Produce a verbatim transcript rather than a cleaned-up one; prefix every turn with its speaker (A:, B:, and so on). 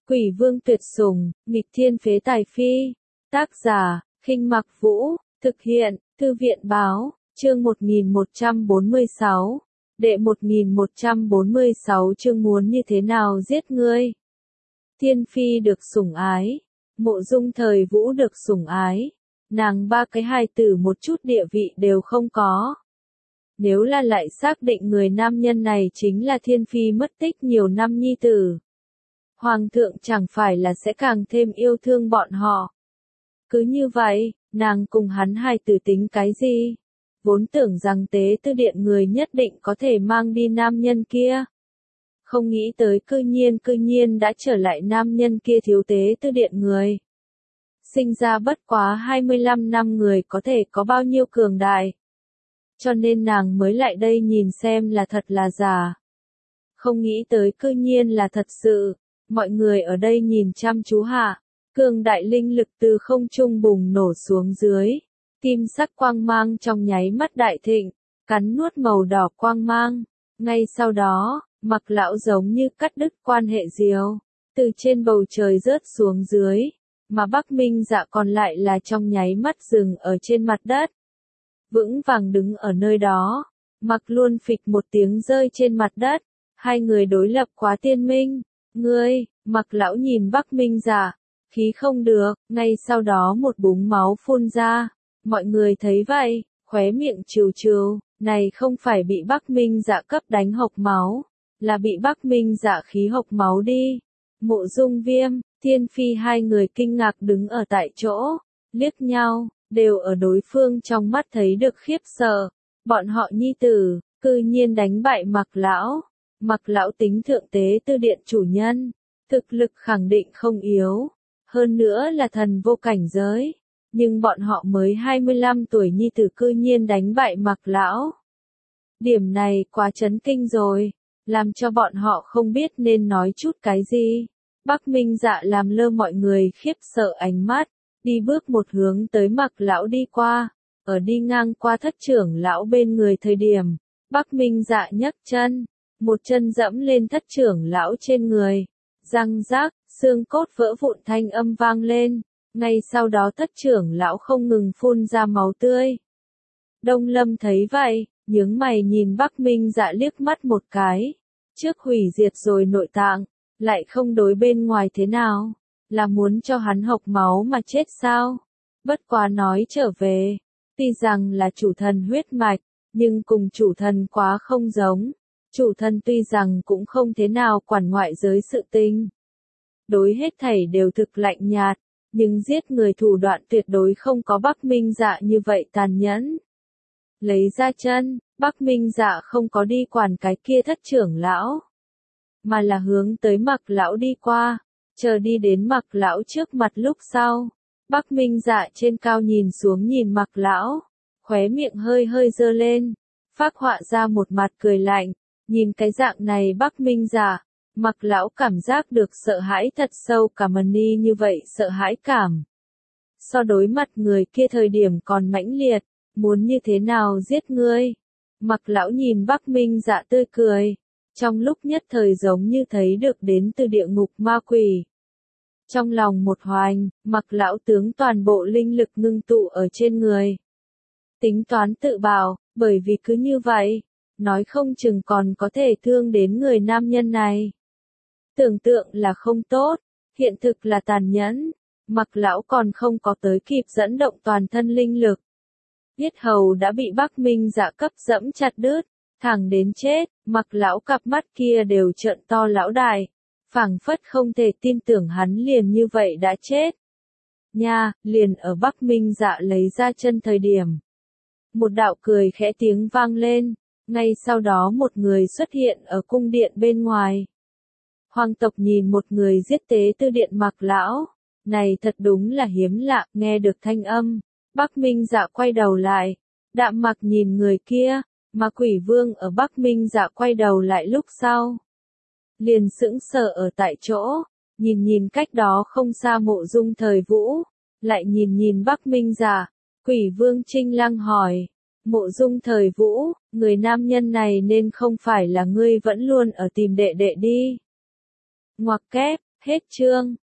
A: Quỷ vương tuyệt sủng, nghịch thiên phế tài phi. Tác giả, Khinh Mặc Vũ, thực hiện, Thư viện báo, chương một nghìn một trăm bốn mươi sáu. Đệ một nghìn một trăm bốn mươi sáu chương muốn như thế nào giết ngươi. Thiên phi được sủng ái, Mộ Dung thời Vũ được sủng ái, nàng ba cái hài tử một chút địa vị đều không có. Nếu là lại xác định người nam nhân này chính là thiên phi mất tích nhiều năm nhi tử, hoàng thượng chẳng phải là sẽ càng thêm yêu thương bọn họ. Cứ như vậy, nàng cùng hắn hài tử tính cái gì? Vốn tưởng rằng tế tư điện người nhất định có thể mang đi nam nhân kia. Không nghĩ tới cư nhiên cư nhiên đã trở lại nam nhân kia thiếu tế tư điện người. Sinh ra bất quá hai mươi lăm năm người có thể có bao nhiêu cường đại. Cho nên nàng mới lại đây nhìn xem là thật là giả. Không nghĩ tới cư nhiên là thật sự. Mọi người ở đây nhìn chăm chú hạ. Cường đại linh lực từ không trung bùng nổ xuống dưới. Kim sắc quang mang trong nháy mắt đại thịnh. Cắn nuốt màu đỏ quang mang. Ngay sau đó, Mặc lão giống như cắt đứt quan hệ diều. Từ trên bầu trời rớt xuống dưới. Mà Bắc Minh Dạ còn lại là trong nháy mắt dừng ở trên mặt đất. Vững vàng đứng ở nơi đó. Mặc luôn phịch một tiếng rơi trên mặt đất. Hai người đối lập quá tiên minh. Ngươi, Mặc lão nhìn Bắc Minh Dạ. Khí không được, ngay sau đó một búng máu phun ra. Mọi người thấy vậy, khóe miệng trừ trừ. Này không phải bị Bắc Minh Dạ cấp đánh hộc máu. Là bị Bắc Minh Dạ khí hộc máu đi. Mộ Dung Viêm, Thiên Phi hai người kinh ngạc đứng ở tại chỗ. Liếc nhau, đều ở đối phương trong mắt thấy được khiếp sợ. Bọn họ nhi tử, cư nhiên đánh bại Mặc lão. Mặc lão tính thượng tế tư điện chủ nhân. Thực lực khẳng định không yếu. Hơn nữa là thần vô cảnh giới. Nhưng bọn họ mới hai mươi lăm tuổi nhi tử cư nhiên đánh bại Mặc lão. Điểm này quá chấn kinh rồi. Làm cho bọn họ không biết nên nói chút cái gì. Bắc Minh Dạ làm lơ mọi người khiếp sợ ánh mắt. Đi bước một hướng tới Mặc lão đi qua. Ở đi ngang qua thất trưởng lão bên người thời điểm. Bắc Minh Dạ nhấc chân. Một chân dẫm lên thất trưởng lão trên người. Răng rác, xương cốt vỡ vụn thanh âm vang lên. Ngay sau đó thất trưởng lão không ngừng phun ra máu tươi. Đông Lâm thấy vậy, nhướng mày nhìn Bắc Minh Dạ liếc mắt một cái. Trước hủy diệt rồi nội tạng, lại không đối bên ngoài thế nào. Là muốn cho hắn hộc máu mà chết sao? Bất quá nói trở về, tuy rằng là chủ thần huyết mạch, nhưng cùng chủ thần quá không giống. Chủ thần tuy rằng cũng không thế nào quản ngoại giới sự tình. Đối hết thảy đều thực lạnh nhạt, nhưng giết người thủ đoạn tuyệt đối không có Bắc Minh Dạ như vậy tàn nhẫn. Lấy ra chân, Bắc Minh Dạ không có đi quản cái kia thất trưởng lão, mà là hướng tới Mặc lão đi qua, chờ đi đến Mặc lão trước mặt lúc sau. Bắc Minh Dạ trên cao nhìn xuống nhìn Mặc lão, khóe miệng hơi hơi dơ lên, phác họa ra một mặt cười lạnh. Nhìn cái dạng này Bắc Minh Dạ, Mặc lão cảm giác được sợ hãi thật sâu cả mần ni như vậy sợ hãi cảm. So đối mặt người kia thời điểm còn mãnh liệt, muốn như thế nào giết ngươi. Mặc lão nhìn Bắc Minh Dạ tươi cười, trong lúc nhất thời giống như thấy được đến từ địa ngục ma quỷ. Trong lòng một hoành, Mặc lão tướng toàn bộ linh lực ngưng tụ ở trên người. Tính toán tự bảo, bởi vì cứ như vậy. Nói không chừng còn có thể thương đến người nam nhân này. Tưởng tượng là không tốt, hiện thực là tàn nhẫn. Mặc lão còn không có tới kịp dẫn động toàn thân linh lực. Yết hầu đã bị Bắc Minh Dạ cấp dẫm chặt đứt, thẳng đến chết. Mặc lão cặp mắt kia đều trợn to lão đại, phảng phất không thể tin tưởng hắn liền như vậy đã chết. Nha, liền ở Bắc Minh Dạ lấy ra chân thời điểm. Một đạo cười khẽ tiếng vang lên. Ngay sau đó một người xuất hiện ở cung điện bên ngoài. Hoàng tộc nhìn một người giết tế tư điện Mặc lão. Này thật đúng là hiếm lạ, nghe được thanh âm. Bắc Minh Dạ quay đầu lại. Đạm Mặc nhìn người kia, mà quỷ vương ở Bắc Minh Dạ quay đầu lại lúc sau. Liền sững sờ ở tại chỗ, nhìn nhìn cách đó không xa Mộ Dung thời Vũ. Lại nhìn nhìn Bắc Minh Dạ, quỷ vương Trinh Lăng hỏi. Mộ Dung thời Vũ, người nam nhân này nên không phải là ngươi vẫn luôn ở tìm đệ đệ đi. Ngoặc kép, Hết chương.